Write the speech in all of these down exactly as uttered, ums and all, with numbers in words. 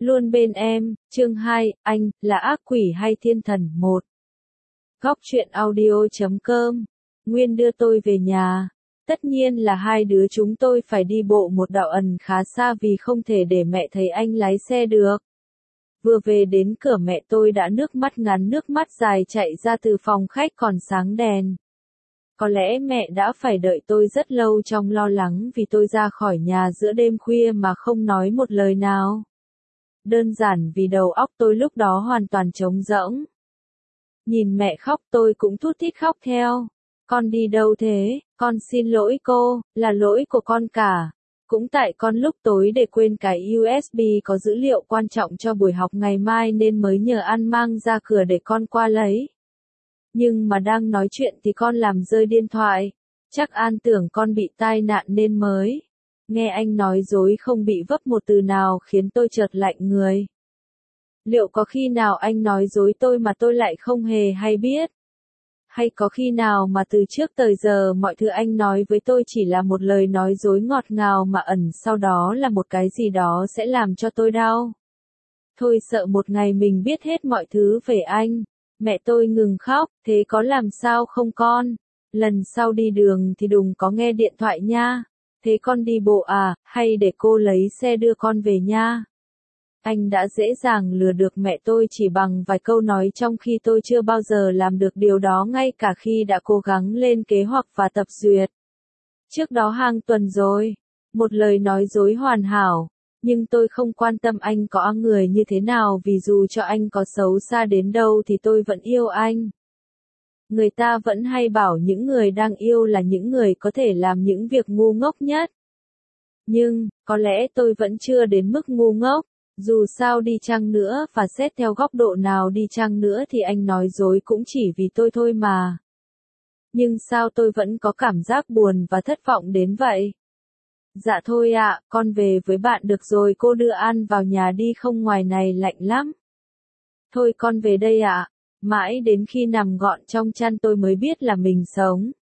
Luôn bên em, chương hai, anh, là ác quỷ hay thiên thần một. Góc truyện audio chấm com. Nguyên đưa tôi về nhà. Tất nhiên là hai đứa chúng tôi phải đi bộ một đạo ẩn khá xa vì không thể để mẹ thấy anh lái xe được. Vừa về đến cửa mẹ tôi đã nước mắt ngắn nước mắt dài chạy ra từ phòng khách còn sáng đèn. Có lẽ mẹ đã phải đợi tôi rất lâu trong lo lắng vì tôi ra khỏi nhà giữa đêm khuya mà không nói một lời nào. Đơn giản vì đầu óc tôi lúc đó hoàn toàn trống rỗng. Nhìn mẹ khóc tôi cũng thút thít khóc theo. Con đi đâu thế? Con xin lỗi cô, là lỗi của con cả. Cũng tại con lúc tối để quên cái u ét bê có dữ liệu quan trọng cho buổi học ngày mai nên mới nhờ An mang ra cửa để con qua lấy. Nhưng mà đang nói chuyện thì con làm rơi điện thoại. Chắc An tưởng con bị tai nạn nên mới. Nghe anh nói dối không bị vấp một từ nào khiến tôi chợt lạnh người. Liệu có khi nào anh nói dối tôi mà tôi lại không hề hay biết? Hay có khi nào mà từ trước tới giờ mọi thứ anh nói với tôi chỉ là một lời nói dối ngọt ngào mà ẩn sau đó là một cái gì đó sẽ làm cho tôi đau? Thôi sợ một ngày mình biết hết mọi thứ về anh. Mẹ tôi ngừng khóc, thế có làm sao không con? Lần sau đi đường thì đừng có nghe điện thoại nha. Thế con đi bộ à, hay để cô lấy xe đưa con về nha? Anh đã dễ dàng lừa được mẹ tôi chỉ bằng vài câu nói trong khi tôi chưa bao giờ làm được điều đó ngay cả khi đã cố gắng lên kế hoạch và tập duyệt. Trước đó hàng tuần rồi, một lời nói dối hoàn hảo, nhưng tôi không quan tâm anh có người như thế nào vì dù cho anh có xấu xa đến đâu thì tôi vẫn yêu anh. Người ta vẫn hay bảo những người đang yêu là những người có thể làm những việc ngu ngốc nhất. Nhưng, có lẽ tôi vẫn chưa đến mức ngu ngốc. Dù sao đi chăng nữa và xét theo góc độ nào đi chăng nữa thì anh nói dối cũng chỉ vì tôi thôi mà. Nhưng sao tôi vẫn có cảm giác buồn và thất vọng đến vậy? Dạ thôi ạ, con về với bạn được rồi, cô đưa An vào nhà đi, không ngoài này lạnh lắm. Thôi con về đây ạ. Mãi đến khi nằm gọn trong chăn tôi mới biết là mình sống.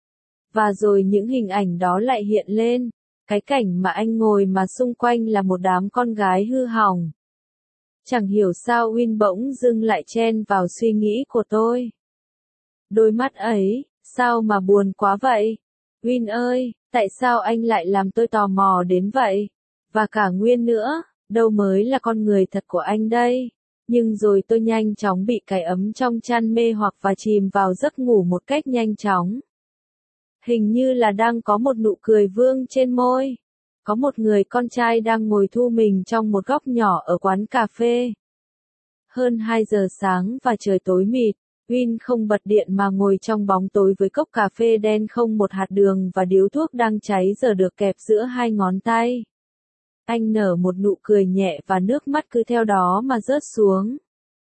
Và rồi những hình ảnh đó lại hiện lên. Cái cảnh mà anh ngồi mà xung quanh là một đám con gái hư hỏng. Chẳng hiểu sao Win bỗng dưng lại chen vào suy nghĩ của tôi. Đôi mắt ấy, sao mà buồn quá vậy? Win ơi, tại sao anh lại làm tôi tò mò đến vậy? Và cả Nguyên nữa, đâu mới là con người thật của anh đây? Nhưng rồi tôi nhanh chóng bị cái ấm trong chăn mê hoặc và chìm vào giấc ngủ một cách nhanh chóng. Hình như là đang có một nụ cười vương trên môi. Có một người con trai đang ngồi thu mình trong một góc nhỏ ở quán cà phê. Hơn hai giờ sáng và trời tối mịt, Win không bật điện mà ngồi trong bóng tối với cốc cà phê đen không một hạt đường và điếu thuốc đang cháy giờ được kẹp giữa hai ngón tay. Anh nở một nụ cười nhẹ và nước mắt cứ theo đó mà rớt xuống.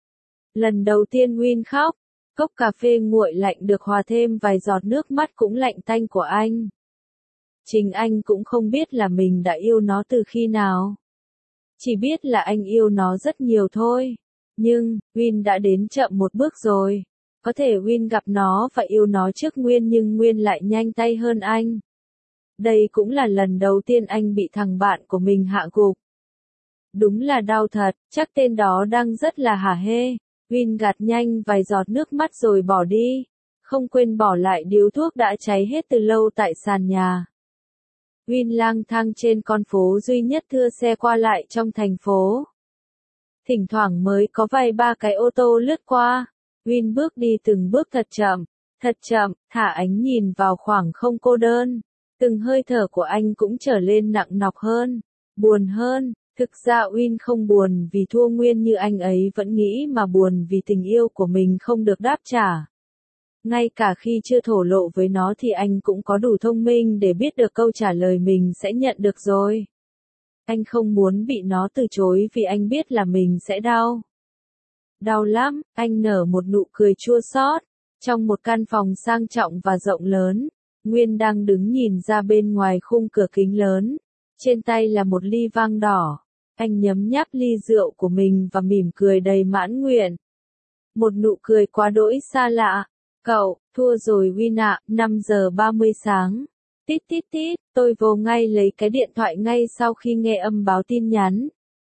Lần đầu tiên Win khóc. Cốc cà phê nguội lạnh được hòa thêm vài giọt nước mắt cũng lạnh tanh của anh. Chính anh cũng không biết là mình đã yêu nó từ khi nào. Chỉ biết là anh yêu nó rất nhiều thôi. Nhưng, Win đã đến chậm một bước rồi. Có thể Win gặp nó và yêu nó trước Nguyên nhưng Nguyên lại nhanh tay hơn anh. Đây cũng là lần đầu tiên anh bị thằng bạn của mình hạ gục. Đúng là đau thật, chắc tên đó đang rất là hả hê. Win gạt nhanh vài giọt nước mắt rồi bỏ đi, không quên bỏ lại điếu thuốc đã cháy hết từ lâu tại sàn nhà. Win lang thang trên con phố duy nhất thưa xe qua lại trong thành phố. Thỉnh thoảng mới có vài ba cái ô tô lướt qua. Win bước đi từng bước thật chậm, thật chậm, thả ánh nhìn vào khoảng không cô đơn. Từng hơi thở của anh cũng trở lên nặng nọc hơn, buồn hơn. Thực ra Win không buồn vì thua Nguyên như anh ấy vẫn nghĩ mà buồn vì tình yêu của mình không được đáp trả. Ngay cả khi chưa thổ lộ với nó thì anh cũng có đủ thông minh để biết được câu trả lời mình sẽ nhận được rồi. Anh không muốn bị nó từ chối vì anh biết là mình sẽ đau. Đau lắm, anh nở một nụ cười chua xót. Trong một căn phòng sang trọng và rộng lớn, Nguyên đang đứng nhìn ra bên ngoài khung cửa kính lớn. Trên tay là một ly vang đỏ. Anh nhấm nháp ly rượu của mình và mỉm cười đầy mãn nguyện. Một nụ cười quá đỗi xa lạ. Cậu, thua rồi Win ạ, năm giờ ba mươi sáng. Tít tít tít, tôi vô ngay lấy cái điện thoại ngay sau khi nghe âm báo tin nhắn.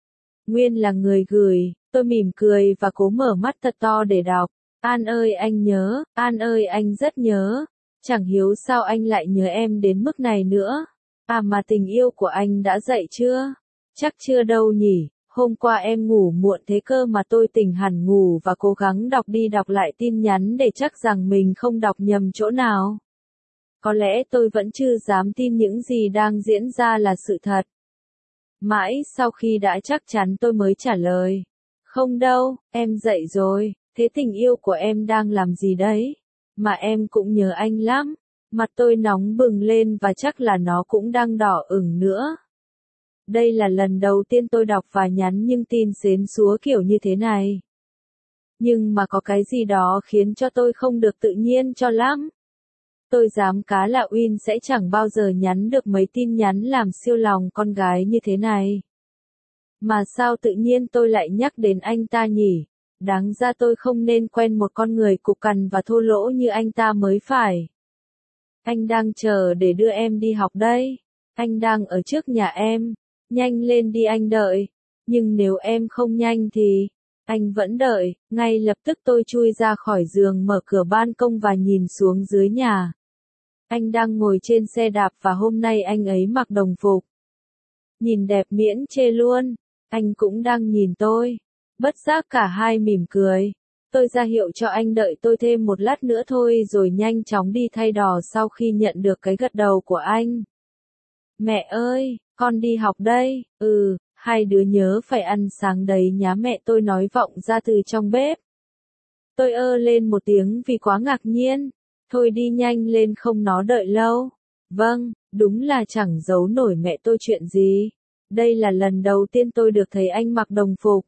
Nguyên là người gửi, tôi mỉm cười và cố mở mắt thật to để đọc. An ơi anh nhớ, An ơi anh rất nhớ. Chẳng hiểu sao anh lại nhớ em đến mức này nữa. À mà tình yêu của anh đã dậy chưa? Chắc chưa đâu nhỉ. Hôm qua em ngủ muộn thế cơ mà tôi tỉnh hẳn ngủ và cố gắng đọc đi đọc lại tin nhắn để chắc rằng mình không đọc nhầm chỗ nào. Có lẽ tôi vẫn chưa dám tin những gì đang diễn ra là sự thật. Mãi sau khi đã chắc chắn tôi mới trả lời. Không đâu, em dậy rồi, thế tình yêu của em đang làm gì đấy? Mà em cũng nhớ anh lắm. Mặt tôi nóng bừng lên và chắc là nó cũng đang đỏ ửng nữa. Đây là lần đầu tiên tôi đọc và nhắn những tin xến xúa kiểu như thế này. Nhưng mà có cái gì đó khiến cho tôi không được tự nhiên cho lắm. Tôi dám cá là Win sẽ chẳng bao giờ nhắn được mấy tin nhắn làm siêu lòng con gái như thế này. Mà sao tự nhiên tôi lại nhắc đến anh ta nhỉ? Đáng ra tôi không nên quen một con người cục cằn và thô lỗ như anh ta mới phải. Anh đang chờ để đưa em đi học đây. Anh đang ở trước nhà em. Nhanh lên đi anh đợi. Nhưng nếu em không nhanh thì... Anh vẫn đợi. Ngay lập tức tôi chui ra khỏi giường mở cửa ban công và nhìn xuống dưới nhà. Anh đang ngồi trên xe đạp và hôm nay anh ấy mặc đồng phục. Nhìn đẹp miễn chê luôn. Anh cũng đang nhìn tôi. Bất giác cả hai mỉm cười. Tôi ra hiệu cho anh đợi tôi thêm một lát nữa thôi rồi nhanh chóng đi thay đò sau khi nhận được cái gật đầu của anh. Mẹ ơi, con đi học đây. Ừ, hai đứa nhớ phải ăn sáng đấy nhá, mẹ tôi nói vọng ra từ trong bếp. Tôi ơ lên một tiếng vì quá ngạc nhiên. Thôi đi nhanh lên không nó đợi lâu. Vâng, đúng là chẳng giấu nổi mẹ tôi chuyện gì. Đây là lần đầu tiên tôi được thấy anh mặc đồng phục.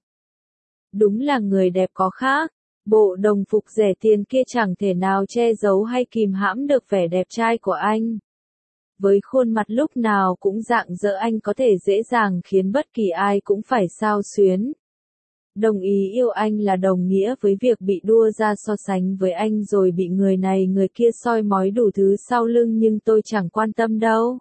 Đúng là người đẹp có khác. Bộ đồng phục rẻ tiền kia chẳng thể nào che giấu hay kìm hãm được vẻ đẹp trai của anh. Với khuôn mặt lúc nào cũng rạng rỡ anh có thể dễ dàng khiến bất kỳ ai cũng phải xao xuyến. Đồng ý yêu anh là đồng nghĩa với việc bị đua ra so sánh với anh rồi bị người này người kia soi mói đủ thứ sau lưng nhưng tôi chẳng quan tâm đâu.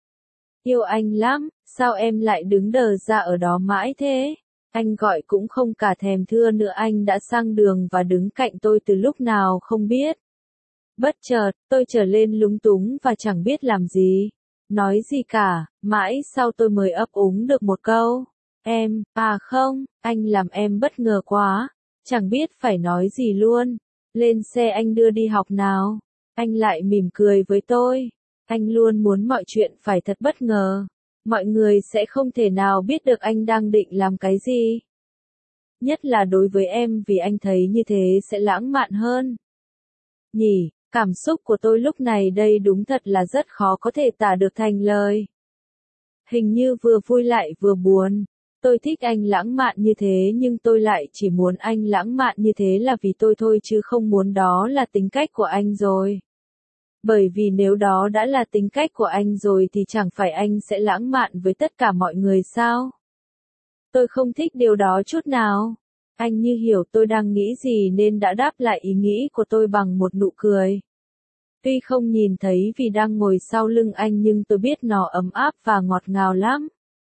Yêu anh lắm, sao em lại đứng đờ ra ở đó mãi thế? Anh gọi cũng không cả thèm thưa nữa, anh đã sang đường và đứng cạnh tôi từ lúc nào không biết. Bất chợt, tôi trở lên lúng túng và chẳng biết làm gì. Nói gì cả, mãi sau tôi mới ấp úng được một câu. Em, à không, anh làm em bất ngờ quá. Chẳng biết phải nói gì luôn. Lên xe anh đưa đi học nào. Anh lại mỉm cười với tôi. Anh luôn muốn mọi chuyện phải thật bất ngờ. Mọi người sẽ không thể nào biết được anh đang định làm cái gì. Nhất là đối với em vì anh thấy như thế sẽ lãng mạn hơn. Nhỉ, cảm xúc của tôi lúc này đây đúng thật là rất khó có thể tả được thành lời. Hình như vừa vui lại vừa buồn. Tôi thích anh lãng mạn như thế nhưng tôi lại chỉ muốn anh lãng mạn như thế là vì tôi thôi chứ không muốn đó là tính cách của anh rồi. Bởi vì nếu đó đã là tính cách của anh rồi thì chẳng phải anh sẽ lãng mạn với tất cả mọi người sao? Tôi không thích điều đó chút nào. Anh như hiểu tôi đang nghĩ gì nên đã đáp lại ý nghĩ của tôi bằng một nụ cười. Tuy không nhìn thấy vì đang ngồi sau lưng anh nhưng tôi biết nó ấm áp và ngọt ngào lắm.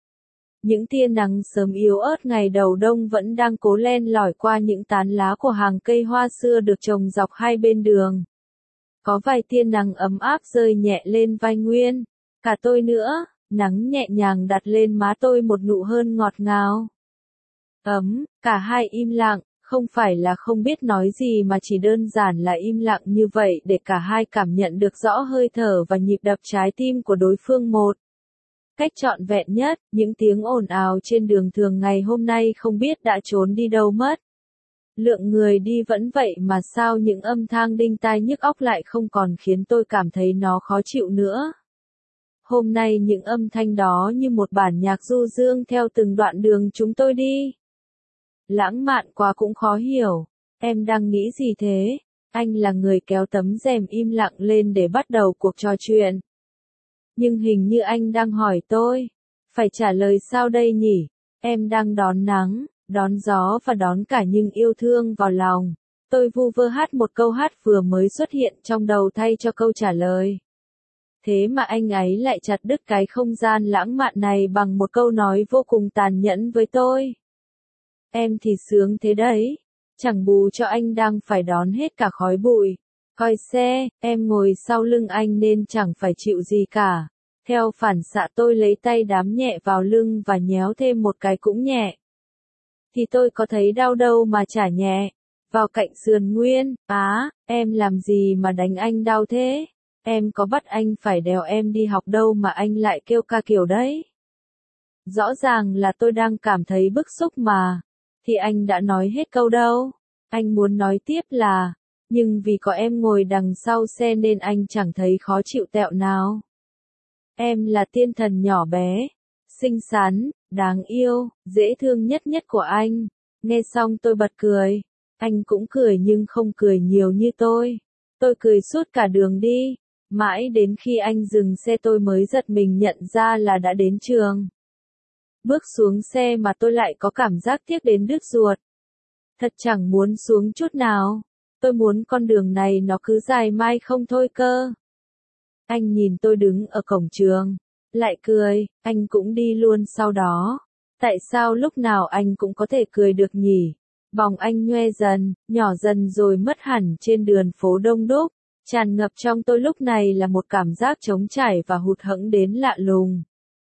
Những tia nắng sớm yếu ớt ngày đầu đông vẫn đang cố len lỏi qua những tán lá của hàng cây hoa xưa được trồng dọc hai bên đường. Có vài tia nắng ấm áp rơi nhẹ lên vai Nguyên. Cả tôi nữa, nắng nhẹ nhàng đặt lên má tôi một nụ hôn ngọt ngào. Ấm, cả hai im lặng, không phải là không biết nói gì mà chỉ đơn giản là im lặng như vậy để cả hai cảm nhận được rõ hơi thở và nhịp đập trái tim của đối phương một cách trọn vẹn nhất. Những tiếng ồn ào trên đường thường ngày hôm nay không biết đã trốn đi đâu mất. Lượng người đi vẫn vậy mà sao những âm thanh đinh tai nhức óc lại không còn khiến tôi cảm thấy nó khó chịu nữa. Hôm nay những âm thanh đó như một bản nhạc du dương theo từng đoạn đường chúng tôi đi. Lãng mạn quá cũng khó hiểu. Em đang nghĩ gì thế? Anh là người kéo tấm rèm im lặng lên để bắt đầu cuộc trò chuyện. Nhưng hình như anh đang hỏi tôi. Phải trả lời sao đây nhỉ? Em đang đón nắng, đón gió và đón cả những yêu thương vào lòng. Tôi vu vơ hát một câu hát vừa mới xuất hiện trong đầu thay cho câu trả lời. Thế mà anh ấy lại chặt đứt cái không gian lãng mạn này bằng một câu nói vô cùng tàn nhẫn với tôi. em thì sướng thế đấy. Chẳng bù cho anh đang phải đón hết cả khói bụi. Coi xe, em ngồi sau lưng anh nên chẳng phải chịu gì cả. Theo phản xạ tôi lấy tay đám nhẹ vào lưng và nhéo thêm một cái cũng nhẹ. Thì tôi có thấy đau đâu mà chả nhẹ. Vào cạnh sườn Nguyên, á, em làm gì mà đánh anh đau thế? Em có bắt anh phải đèo em đi học đâu mà anh lại kêu ca kiểu đấy. Rõ ràng là tôi đang cảm thấy bức xúc mà. Thì anh đã nói hết câu đâu. Anh muốn nói tiếp là, nhưng vì có em ngồi đằng sau xe nên anh chẳng thấy khó chịu tẹo nào. Em là tiên thần nhỏ bé, xinh xắn, đáng yêu, dễ thương nhất nhất của anh. Nghe xong tôi bật cười. Anh cũng cười nhưng không cười nhiều như tôi. Tôi cười suốt cả đường đi. Mãi đến khi anh dừng xe tôi mới giật mình nhận ra là đã đến trường. Bước xuống xe mà tôi lại có cảm giác tiếc đến đứt ruột. Thật chẳng muốn xuống chút nào. Tôi muốn con đường này nó cứ dài mãi không thôi cơ. Anh nhìn tôi đứng ở cổng trường. Lại cười, anh cũng đi luôn sau đó. Tại sao lúc nào anh cũng có thể cười được nhỉ? Vòng anh nhoe dần, nhỏ dần rồi mất hẳn trên đường phố đông đúc. Tràn ngập trong tôi lúc này là một cảm giác trống trải và hụt hẫng đến lạ lùng.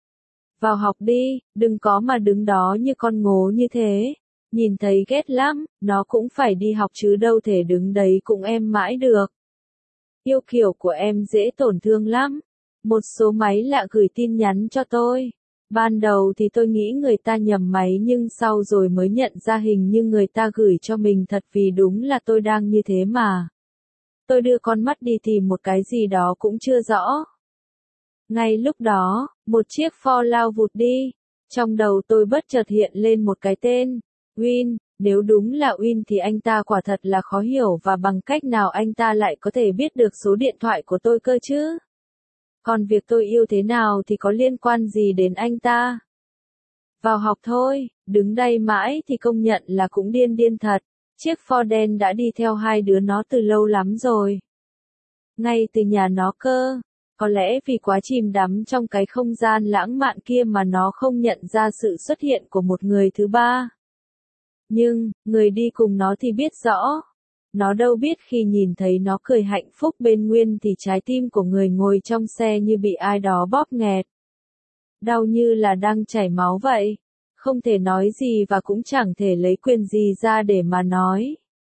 Vào học đi, đừng có mà đứng đó như con ngố như thế. Nhìn thấy ghét lắm, nó cũng phải đi học chứ đâu thể đứng đấy cùng em mãi được. Yêu kiểu của em dễ tổn thương lắm. Một số máy lạ gửi tin nhắn cho tôi. Ban đầu thì tôi nghĩ người ta nhầm máy nhưng sau rồi mới nhận ra hình như người ta gửi cho mình thật vì đúng là tôi đang như thế mà. Tôi đưa con mắt đi tìm một cái gì đó cũng chưa rõ. Ngay lúc đó, một chiếc Ford lao vụt đi. Trong đầu tôi bất chợt hiện lên một cái tên. Win, nếu đúng là Win thì anh ta quả thật là khó hiểu và bằng cách nào anh ta lại có thể biết được số điện thoại của tôi cơ chứ? Còn việc tôi yêu thế nào thì có liên quan gì đến anh ta? Vào học thôi, đứng đây mãi thì công nhận là cũng điên điên thật. Chiếc Ford đen đã đi theo hai đứa nó từ lâu lắm rồi. Ngay từ nhà nó cơ. Có lẽ vì quá chìm đắm trong cái không gian lãng mạn kia mà nó không nhận ra sự xuất hiện của một người thứ ba. Nhưng, người đi cùng nó thì biết rõ. Nó đâu biết khi nhìn thấy nó cười hạnh phúc bên Nguyên thì trái tim của người ngồi trong xe như bị ai đó bóp nghẹt. Đau như là đang chảy máu vậy. Không thể nói gì và cũng chẳng thể lấy quyền gì ra để mà nói.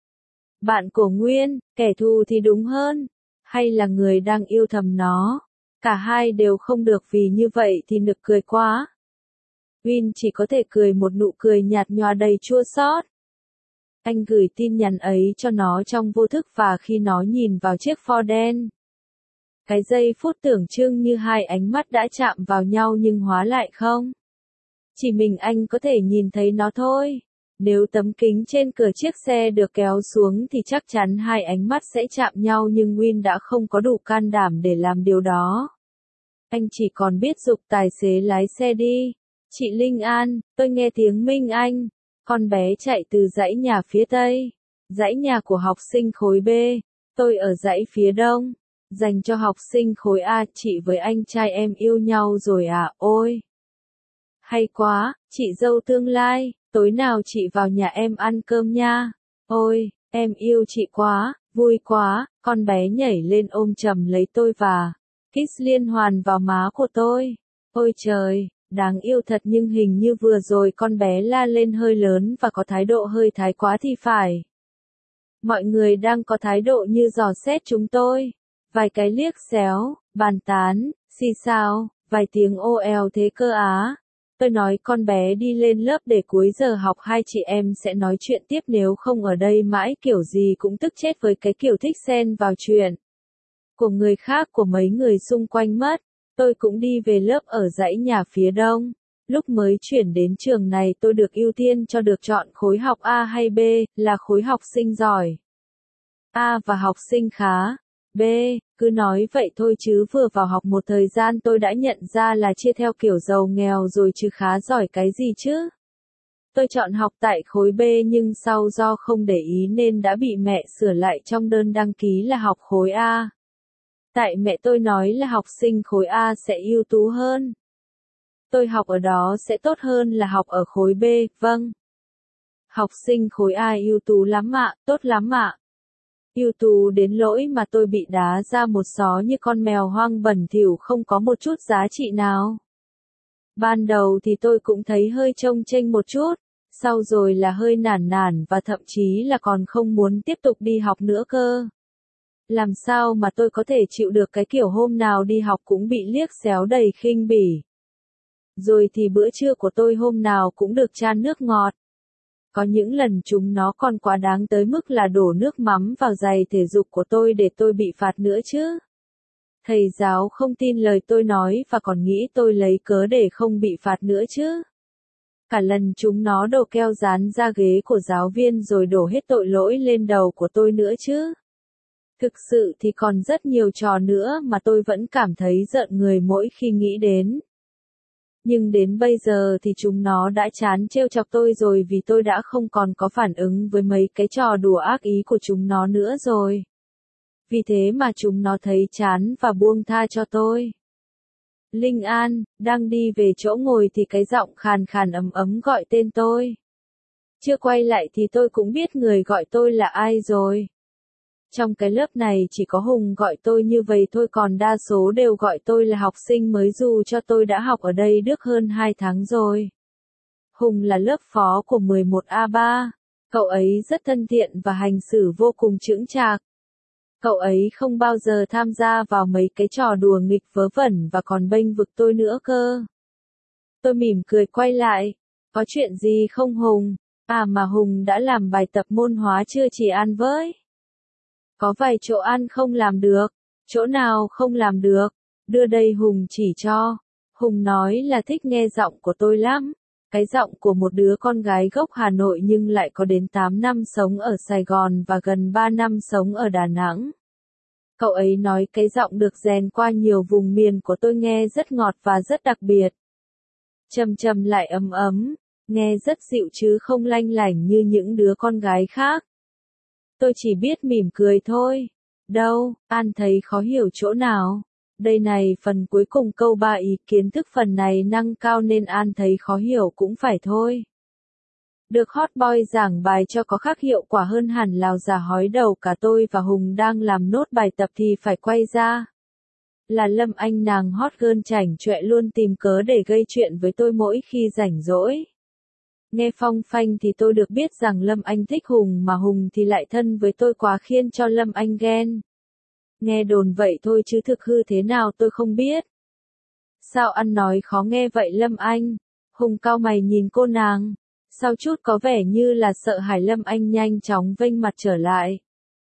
Bạn của Nguyên, kẻ thù thì đúng hơn. Hay là người đang yêu thầm nó. Cả hai đều không được vì như vậy thì nực cười quá. Win chỉ có thể cười một nụ cười nhạt nhòa đầy chua xót. Anh gửi tin nhắn ấy cho nó trong vô thức và khi nó nhìn vào chiếc Ford đen. Cái giây phút tưởng chừng như hai ánh mắt đã chạm vào nhau nhưng hóa lại không. Chỉ mình anh có thể nhìn thấy nó thôi. Nếu tấm kính trên cửa chiếc xe được kéo xuống thì chắc chắn hai ánh mắt sẽ chạm nhau nhưng Win đã không có đủ can đảm để làm điều đó. Anh chỉ còn biết giục tài xế lái xe đi. Chị Linh An, tôi nghe tiếng Minh Anh. Con bé chạy từ dãy nhà phía Tây. Dãy nhà của học sinh khối B. Tôi ở dãy phía Đông. Dành cho học sinh khối A. Chị với anh trai em yêu nhau rồi à, ôi. Hay quá, chị dâu tương lai. Tối nào chị vào nhà em ăn cơm nha. Ôi, em yêu chị quá, vui quá. Con bé nhảy lên ôm chầm lấy tôi và kiss liên hoàn vào má của tôi. Ôi trời, đáng yêu thật nhưng hình như vừa rồi con bé la lên hơi lớn và có thái độ hơi thái quá thì phải. Mọi người đang có thái độ như dò xét chúng tôi. Vài cái liếc xéo, bàn tán, xì xào, vài tiếng ô eo thế cơ á. Tôi nói con bé đi lên lớp để cuối giờ học hai chị em sẽ nói chuyện tiếp nếu không ở đây mãi kiểu gì cũng tức chết với cái kiểu thích xen vào chuyện của người khác của mấy người xung quanh mất. Tôi cũng đi về lớp ở dãy nhà phía Đông. Lúc mới chuyển đến trường này tôi được ưu tiên cho được chọn khối học A hay B, là khối học sinh giỏi A và học sinh khá B, cứ nói vậy thôi chứ vừa vào học một thời gian tôi đã nhận ra là chia theo kiểu giàu nghèo rồi chứ khá giỏi cái gì chứ. Tôi chọn học tại khối B nhưng sau do không để ý nên đã bị mẹ sửa lại trong đơn đăng ký là học khối A. Tại mẹ tôi nói là học sinh khối A sẽ ưu tú hơn. Tôi học ở đó sẽ tốt hơn là học ở khối B, vâng. Học sinh khối A ưu tú lắm ạ, tốt lắm ạ. Ưu tú đến lỗi mà tôi bị đá ra một xó như con mèo hoang bẩn thỉu không có một chút giá trị nào. Ban đầu thì tôi cũng thấy hơi chông chênh một chút, sau rồi là hơi nản nản và thậm chí là còn không muốn tiếp tục đi học nữa cơ. Làm sao mà tôi có thể chịu được cái kiểu hôm nào đi học cũng bị liếc xéo đầy khinh bỉ. Rồi thì bữa trưa của tôi hôm nào cũng được chan nước ngọt. Có những lần chúng nó còn quá đáng tới mức là đổ nước mắm vào giày thể dục của tôi để tôi bị phạt nữa chứ. Thầy giáo không tin lời tôi nói và còn nghĩ tôi lấy cớ để không bị phạt nữa chứ. Cả lần chúng nó đổ keo dán ra ghế của giáo viên rồi đổ hết tội lỗi lên đầu của tôi nữa chứ. Thực sự thì còn rất nhiều trò nữa mà tôi vẫn cảm thấy giận người mỗi khi nghĩ đến. Nhưng đến bây giờ thì chúng nó đã chán trêu chọc tôi rồi vì tôi đã không còn có phản ứng với mấy cái trò đùa ác ý của chúng nó nữa rồi. Vì thế mà chúng nó thấy chán và buông tha cho tôi. Linh An, đang đi về chỗ ngồi thì cái giọng khàn khàn ấm ấm gọi tên tôi. Chưa quay lại thì tôi cũng biết người gọi tôi là ai rồi. Trong cái lớp này chỉ có Hùng gọi tôi như vậy thôi, còn đa số đều gọi tôi là học sinh mới dù cho tôi đã học ở đây được hơn hai tháng rồi. Hùng là lớp phó của mười một A ba. Cậu ấy rất thân thiện và hành xử vô cùng chững chạc. Cậu ấy không bao giờ tham gia vào mấy cái trò đùa nghịch vớ vẩn và còn bênh vực tôi nữa cơ. Tôi mỉm cười quay lại. Có chuyện gì không Hùng? À mà Hùng đã làm bài tập môn hóa chưa chị An với? Có vài chỗ An không làm được. Chỗ nào không làm được? Đưa đây Hùng chỉ cho. Hùng nói là thích nghe giọng của tôi lắm. Cái giọng của một đứa con gái gốc Hà Nội nhưng lại có đến tám năm sống ở Sài Gòn và gần ba năm sống ở Đà Nẵng. Cậu ấy nói cái giọng được rèn qua nhiều vùng miền của tôi nghe rất ngọt và rất đặc biệt. Trầm trầm lại ấm ấm, nghe rất dịu chứ không lanh lảnh như những đứa con gái khác. Tôi chỉ biết mỉm cười thôi. Đâu, An thấy khó hiểu chỗ nào? Đây này, phần cuối cùng câu ba ý kiến thức phần này nâng cao nên An thấy khó hiểu cũng phải thôi. Được hot boy giảng bài cho có khác hiệu quả hơn hẳn lào giả hói đầu cả tôi và Hùng đang làm nốt bài tập thì phải quay ra. Là Lâm Anh, nàng hot girl chảnh chọe luôn tìm cớ để gây chuyện với tôi mỗi khi rảnh rỗi. Nghe phong phanh thì tôi được biết rằng Lâm Anh thích Hùng mà Hùng thì lại thân với tôi quá khiến cho Lâm Anh ghen. Nghe đồn vậy thôi chứ thực hư thế nào tôi không biết. Sao ăn nói khó nghe vậy Lâm Anh? Hùng cau mày nhìn cô nàng. Sau chút có vẻ như là sợ hãi Lâm Anh nhanh chóng vênh mặt trở lại.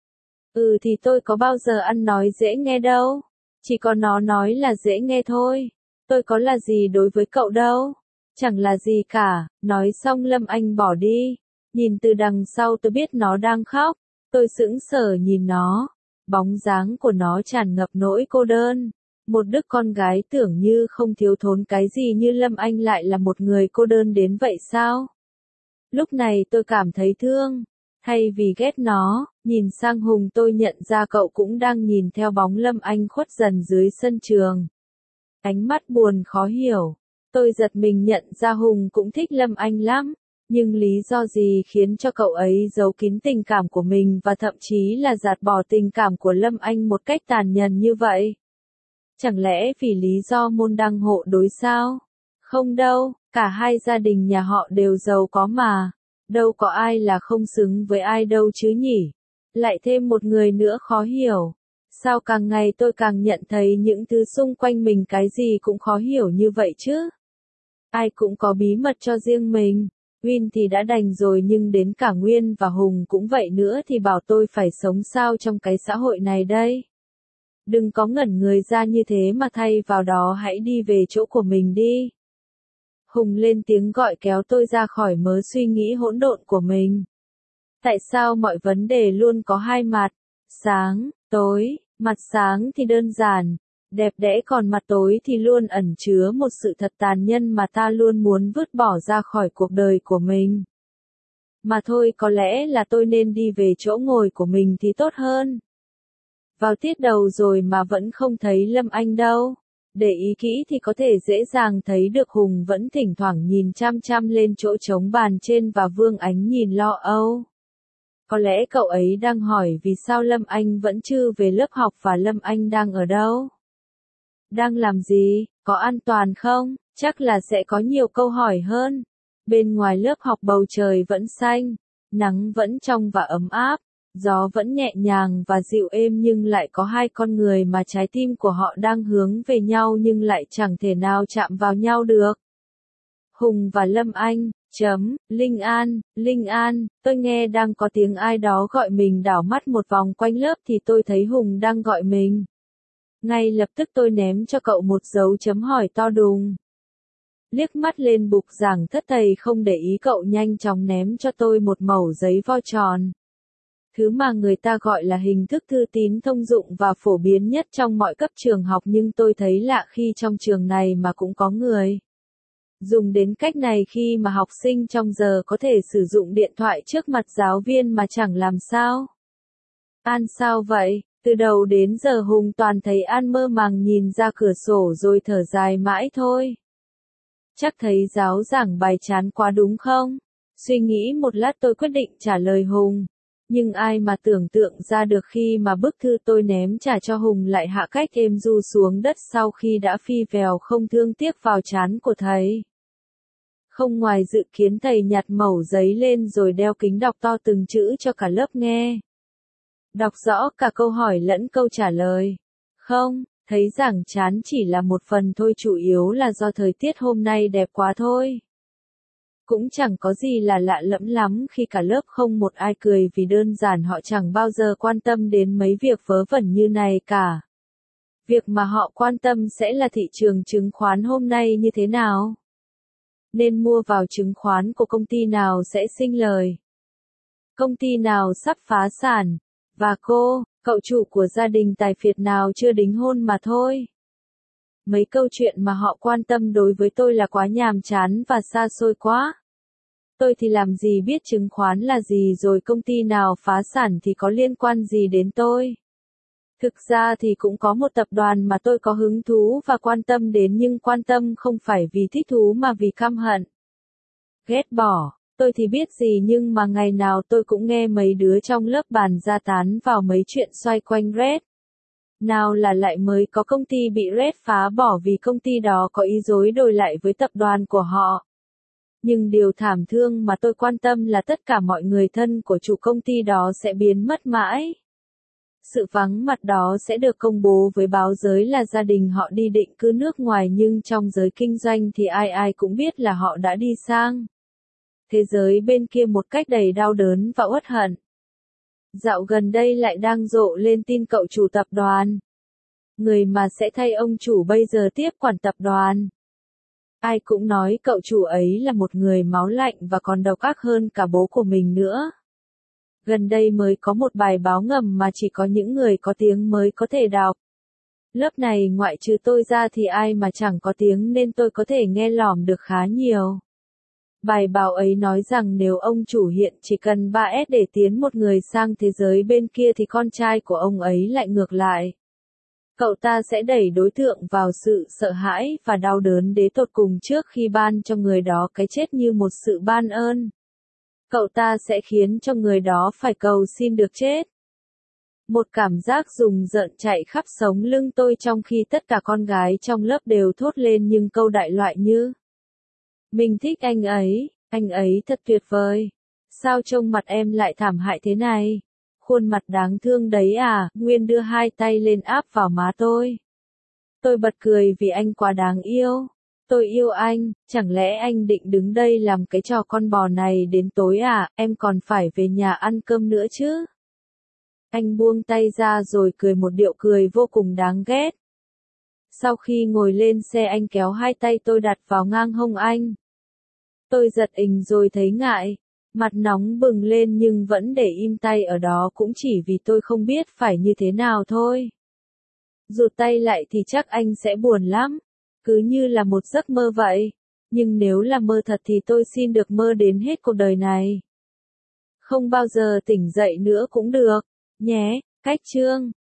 Ừ thì tôi có bao giờ ăn nói dễ nghe đâu. Chỉ có nó nói là dễ nghe thôi. Tôi có là gì đối với cậu đâu. Chẳng là gì cả. Nói xong Lâm Anh bỏ đi. Nhìn từ đằng sau tôi biết nó đang khóc. Tôi sững sờ nhìn nó. Bóng dáng của nó tràn ngập nỗi cô đơn. Một đứa con gái tưởng như không thiếu thốn cái gì như Lâm Anh lại là một người cô đơn đến vậy sao? Lúc này tôi cảm thấy thương. Thay vì ghét nó, nhìn sang Hùng tôi nhận ra cậu cũng đang nhìn theo bóng Lâm Anh khuất dần dưới sân trường. Ánh mắt buồn khó hiểu. Tôi giật mình nhận ra Hùng cũng thích Lâm Anh lắm. Nhưng lý do gì khiến cho cậu ấy giấu kín tình cảm của mình và thậm chí là gạt bỏ tình cảm của Lâm Anh một cách tàn nhẫn như vậy? Chẳng lẽ vì lý do môn đăng hộ đối sao? Không đâu, cả hai gia đình nhà họ đều giàu có mà. Đâu có ai là không xứng với ai đâu chứ nhỉ? Lại thêm một người nữa khó hiểu. Sao càng ngày tôi càng nhận thấy những thứ xung quanh mình cái gì cũng khó hiểu như vậy chứ? Ai cũng có bí mật cho riêng mình. Win thì đã đành rồi nhưng đến cả Nguyên và Hùng cũng vậy nữa thì bảo tôi phải sống sao trong cái xã hội này đây? Đừng có ngẩn người ra như thế mà thay vào đó hãy đi về chỗ của mình đi. Hùng lên tiếng gọi kéo tôi ra khỏi mớ suy nghĩ hỗn độn của mình. Tại sao mọi vấn đề luôn có hai mặt? Sáng, tối, mặt sáng thì đơn giản, đẹp đẽ còn mặt tối thì luôn ẩn chứa một sự thật tàn nhẫn mà ta luôn muốn vứt bỏ ra khỏi cuộc đời của mình. Mà thôi có lẽ là tôi nên đi về chỗ ngồi của mình thì tốt hơn. Vào tiết đầu rồi mà vẫn không thấy Lâm Anh đâu. Để ý kỹ thì có thể dễ dàng thấy được Hùng vẫn thỉnh thoảng nhìn chăm chăm lên chỗ trống bàn trên và Vương Ánh nhìn lo âu. Có lẽ cậu ấy đang hỏi vì sao Lâm Anh vẫn chưa về lớp học và Lâm Anh đang ở đâu. Đang làm gì, có an toàn không, chắc là sẽ có nhiều câu hỏi hơn. Bên ngoài lớp học bầu trời vẫn xanh, nắng vẫn trong và ấm áp, gió vẫn nhẹ nhàng và dịu êm nhưng lại có hai con người mà trái tim của họ đang hướng về nhau nhưng lại chẳng thể nào chạm vào nhau được. Hùng và Lâm Anh, chấm, Linh An, Linh An, tôi nghe đang có tiếng ai đó gọi mình, đảo mắt một vòng quanh lớp thì tôi thấy Hùng đang gọi mình. Ngay lập tức tôi ném cho cậu một dấu chấm hỏi to đùng. Liếc mắt lên bục giảng thất thầy không để ý cậu nhanh chóng ném cho tôi một mẩu giấy vo tròn. Thứ mà người ta gọi là hình thức thư tín thông dụng và phổ biến nhất trong mọi cấp trường học nhưng tôi thấy lạ khi trong trường này mà cũng có người dùng đến cách này khi mà học sinh trong giờ có thể sử dụng điện thoại trước mặt giáo viên mà chẳng làm sao. An sao vậy? Từ đầu đến giờ Hùng toàn thấy An mơ màng nhìn ra cửa sổ rồi thở dài mãi thôi. Chắc thấy giáo giảng bài chán quá đúng không? Suy nghĩ một lát tôi quyết định trả lời Hùng. Nhưng ai mà tưởng tượng ra được khi mà bức thư tôi ném trả cho Hùng lại hạ cách êm du xuống đất sau khi đã phi vèo không thương tiếc vào trán của thầy. Không ngoài dự kiến thầy nhặt mẩu giấy lên rồi đeo kính đọc to từng chữ cho cả lớp nghe. Đọc rõ cả câu hỏi lẫn câu trả lời. Không, thấy giảng chán chỉ là một phần thôi, chủ yếu là do thời tiết hôm nay đẹp quá thôi. Cũng chẳng có gì là lạ lẫm lắm khi cả lớp không một ai cười vì đơn giản họ chẳng bao giờ quan tâm đến mấy việc vớ vẩn như này cả. Việc mà họ quan tâm sẽ là thị trường chứng khoán hôm nay như thế nào. Nên mua vào chứng khoán của công ty nào sẽ sinh lời. Công ty nào sắp phá sản. Và cô, cậu chủ của gia đình tài phiệt nào chưa đính hôn mà thôi. Mấy câu chuyện mà họ quan tâm đối với tôi là quá nhàm chán và xa xôi quá. Tôi thì làm gì biết chứng khoán là gì rồi công ty nào phá sản thì có liên quan gì đến tôi. Thực ra thì cũng có một tập đoàn mà tôi có hứng thú và quan tâm đến nhưng quan tâm không phải vì thích thú mà vì căm hận. Ghét bỏ. Tôi thì biết gì nhưng mà ngày nào tôi cũng nghe mấy đứa trong lớp bàn ra tán vào mấy chuyện xoay quanh Red. Nào là lại mới có công ty bị Red phá bỏ vì công ty đó có ý dối đổi lại với tập đoàn của họ. Nhưng điều thảm thương mà tôi quan tâm là tất cả mọi người thân của chủ công ty đó sẽ biến mất mãi. Sự vắng mặt đó sẽ được công bố với báo giới là gia đình họ đi định cư nước ngoài nhưng trong giới kinh doanh thì ai ai cũng biết là họ đã đi sang thế giới bên kia một cách đầy đau đớn và uất hận. Dạo gần đây lại đang rộ lên tin cậu chủ tập đoàn. Người mà sẽ thay ông chủ bây giờ tiếp quản tập đoàn. Ai cũng nói cậu chủ ấy là một người máu lạnh và còn độc ác hơn cả bố của mình nữa. Gần đây mới có một bài báo ngầm mà chỉ có những người có tiếng mới có thể đọc. Lớp này ngoại trừ tôi ra thì ai mà chẳng có tiếng nên tôi có thể nghe lỏm được khá nhiều. Bài báo ấy nói rằng nếu ông chủ hiện chỉ cần ba ét để tiến một người sang thế giới bên kia thì con trai của ông ấy lại ngược lại. Cậu ta sẽ đẩy đối tượng vào sự sợ hãi và đau đớn đến tột cùng trước khi ban cho người đó cái chết như một sự ban ơn. Cậu ta sẽ khiến cho người đó phải cầu xin được chết. Một cảm giác rùng rợn chạy khắp sống lưng tôi trong khi tất cả con gái trong lớp đều thốt lên những câu đại loại như: Mình thích anh ấy, anh ấy thật tuyệt vời. Sao trông mặt em lại thảm hại thế này? Khuôn mặt đáng thương đấy à? Nguyên đưa hai tay lên áp vào má tôi. Tôi bật cười vì anh quá đáng yêu. Tôi yêu anh, chẳng lẽ anh định đứng đây làm cái trò con bò này đến tối à? Em còn phải về nhà ăn cơm nữa chứ? Anh buông tay ra rồi cười một điệu cười vô cùng đáng ghét. Sau khi ngồi lên xe anh kéo hai tay tôi đặt vào ngang hông anh. Tôi giật mình rồi thấy ngại, mặt nóng bừng lên nhưng vẫn để im tay ở đó cũng chỉ vì tôi không biết phải như thế nào thôi. Rụt tay lại thì chắc anh sẽ buồn lắm, cứ như là một giấc mơ vậy, nhưng nếu là mơ thật thì tôi xin được mơ đến hết cuộc đời này. Không bao giờ tỉnh dậy nữa cũng được, nhé, cách chương.